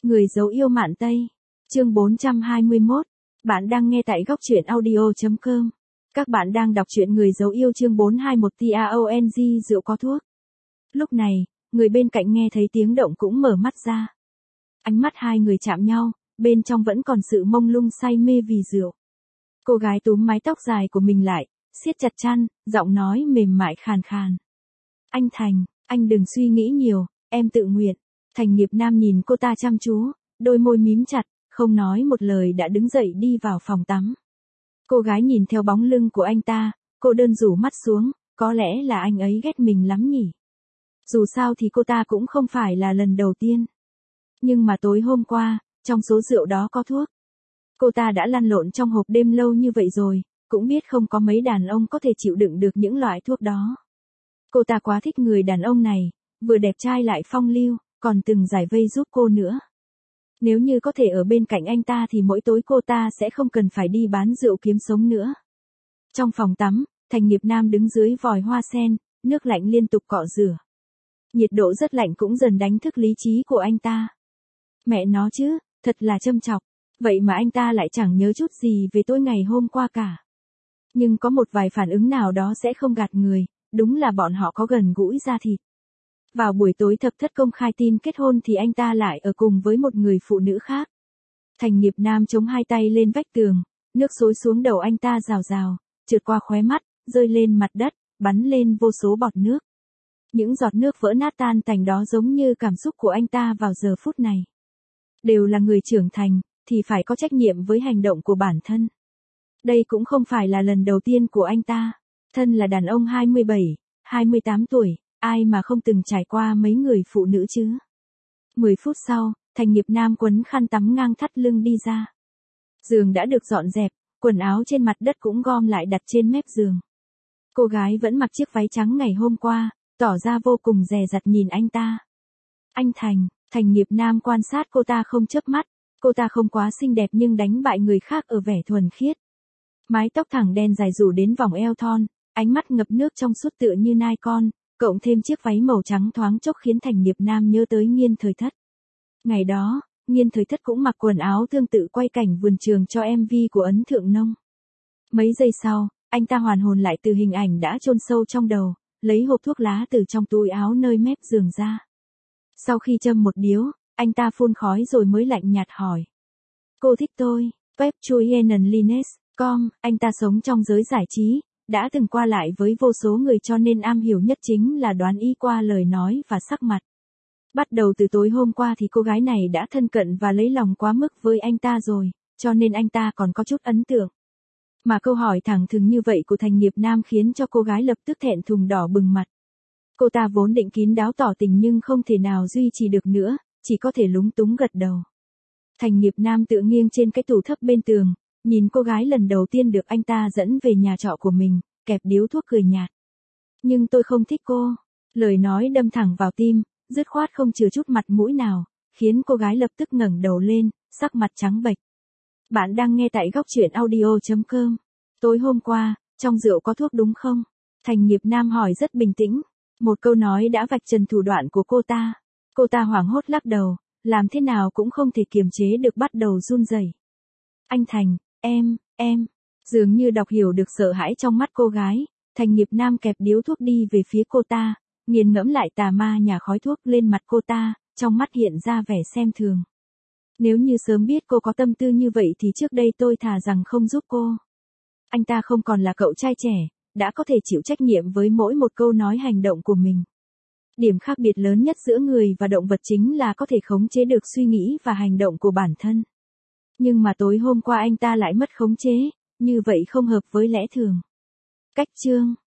Người dấu yêu Mạn Tây. Chương 421. Bạn đang nghe tại góc truyện audio.com. Các bạn đang đọc truyện Người dấu yêu chương 421 TAONG rượu có thuốc. Lúc này, người bên cạnh nghe thấy tiếng động cũng mở mắt ra. Ánh mắt hai người chạm nhau, bên trong vẫn còn sự mông lung say mê vì rượu. Cô gái túm mái tóc dài của mình lại, siết chặt chăn, giọng nói mềm mại khàn khàn. Anh Thành, anh đừng suy nghĩ nhiều, em tự nguyện. Thành Nghiệp Nam nhìn cô ta chăm chú, đôi môi mím chặt, không nói một lời đã đứng dậy đi vào phòng tắm. Cô gái nhìn theo bóng lưng của anh ta, cô đơn rủ mắt xuống, có lẽ là anh ấy ghét mình lắm nhỉ. Dù sao thì cô ta cũng không phải là lần đầu tiên. Nhưng mà tối hôm qua, trong số rượu đó có thuốc. Cô ta đã lăn lộn trong hộp đêm lâu như vậy rồi, cũng biết không có mấy đàn ông có thể chịu đựng được những loại thuốc đó. Cô ta quá thích người đàn ông này, vừa đẹp trai lại phong lưu, còn từng giải vây giúp cô nữa. Nếu như có thể ở bên cạnh anh ta thì mỗi tối cô ta sẽ không cần phải đi bán rượu kiếm sống nữa. Trong phòng tắm, Thành Nghiệp Nam đứng dưới vòi hoa sen, nước lạnh liên tục cọ rửa. Nhiệt độ rất lạnh cũng dần đánh thức lý trí của anh ta. Mẹ nó chứ, thật là châm chọc, vậy mà anh ta lại chẳng nhớ chút gì về tối ngày hôm qua cả. Nhưng có một vài phản ứng nào đó sẽ không gạt người, đúng là bọn họ có gần gũi da thịt. Vào buổi tối Thập Thất công khai tin kết hôn thì anh ta lại ở cùng với một người phụ nữ khác. Thành Nghiệp Nam chống hai tay lên vách tường, nước xối xuống đầu anh ta rào rào, trượt qua khóe mắt, rơi lên mặt đất, bắn lên vô số bọt nước. Những giọt nước vỡ nát tan tành đó giống như cảm xúc của anh ta vào giờ phút này. Đều là người trưởng thành, thì phải có trách nhiệm với hành động của bản thân. Đây cũng không phải là lần đầu tiên của anh ta. Thân là đàn ông 27, 28 tuổi, ai mà không từng trải qua mấy người phụ nữ chứ. 10 phút sau, Thành Nghiệp Nam quấn khăn tắm ngang thắt lưng đi ra. Giường đã được dọn dẹp, quần áo trên mặt đất cũng gom lại đặt trên mép giường. Cô gái vẫn mặc chiếc váy trắng ngày hôm qua, tỏ ra vô cùng dè dặt nhìn anh ta. Anh Thành, Thành Nghiệp Nam quan sát cô ta không chớp mắt, cô ta không quá xinh đẹp nhưng đánh bại người khác ở vẻ thuần khiết. Mái tóc thẳng đen dài rủ đến vòng eo thon, ánh mắt ngập nước trong suốt tựa như nai con, cộng thêm chiếc váy màu trắng thoáng chốc khiến Thành Nghiệp Nam nhớ tới Nghiên Thời Thất. Ngày đó, Nghiên Thời Thất cũng mặc quần áo tương tự quay cảnh vườn trường cho MV của Ấn Thượng Nông. Mấy giây sau, anh ta hoàn hồn lại từ hình ảnh đã chôn sâu trong đầu, lấy hộp thuốc lá từ trong túi áo nơi mép giường ra. Sau khi châm một điếu, anh ta phun khói rồi mới lạnh nhạt hỏi. Cô thích tôi, web chuyenenlines.com, anh ta sống trong giới giải trí, đã từng qua lại với vô số người cho nên am hiểu nhất chính là đoán ý qua lời nói và sắc mặt. Bắt đầu từ tối hôm qua thì cô gái này đã thân cận và lấy lòng quá mức với anh ta rồi, cho nên anh ta còn có chút ấn tượng. Mà câu hỏi thẳng thừng như vậy của Thành Nghiệp Nam khiến cho cô gái lập tức thẹn thùng đỏ bừng mặt. Cô ta vốn định kín đáo tỏ tình nhưng không thể nào duy trì được nữa, chỉ có thể lúng túng gật đầu. Thành Nghiệp Nam tựa nghiêng trên cái tủ thấp bên tường, nhìn cô gái lần đầu tiên được anh ta dẫn về nhà trọ của mình, kẹp điếu thuốc cười nhạt. Nhưng tôi không thích cô. Lời nói đâm thẳng vào tim, dứt khoát không chừa chút mặt mũi nào, khiến cô gái lập tức ngẩng đầu lên, sắc mặt trắng bệch. Bạn đang nghe tại góc truyện audio.com. Tối hôm qua, trong rượu có thuốc đúng không? Thành Nghiệp Nam hỏi rất bình tĩnh. Một câu nói đã vạch trần thủ đoạn của cô ta. Cô ta hoảng hốt lắc đầu, làm thế nào cũng không thể kiềm chế được bắt đầu run rẩy. Anh Thành, em, dường như đọc hiểu được sợ hãi trong mắt cô gái, Thành Nghiệp Nam kẹp điếu thuốc đi về phía cô ta, nghiền ngẫm lại tà ma nhả khói thuốc lên mặt cô ta, trong mắt hiện ra vẻ xem thường. Nếu như sớm biết cô có tâm tư như vậy thì trước đây tôi thà rằng không giúp cô. Anh ta không còn là cậu trai trẻ, đã có thể chịu trách nhiệm với mỗi một câu nói hành động của mình. Điểm khác biệt lớn nhất giữa người và động vật chính là có thể khống chế được suy nghĩ và hành động của bản thân. Nhưng mà tối hôm qua anh ta lại mất khống chế, như vậy không hợp với lẽ thường. Cách chương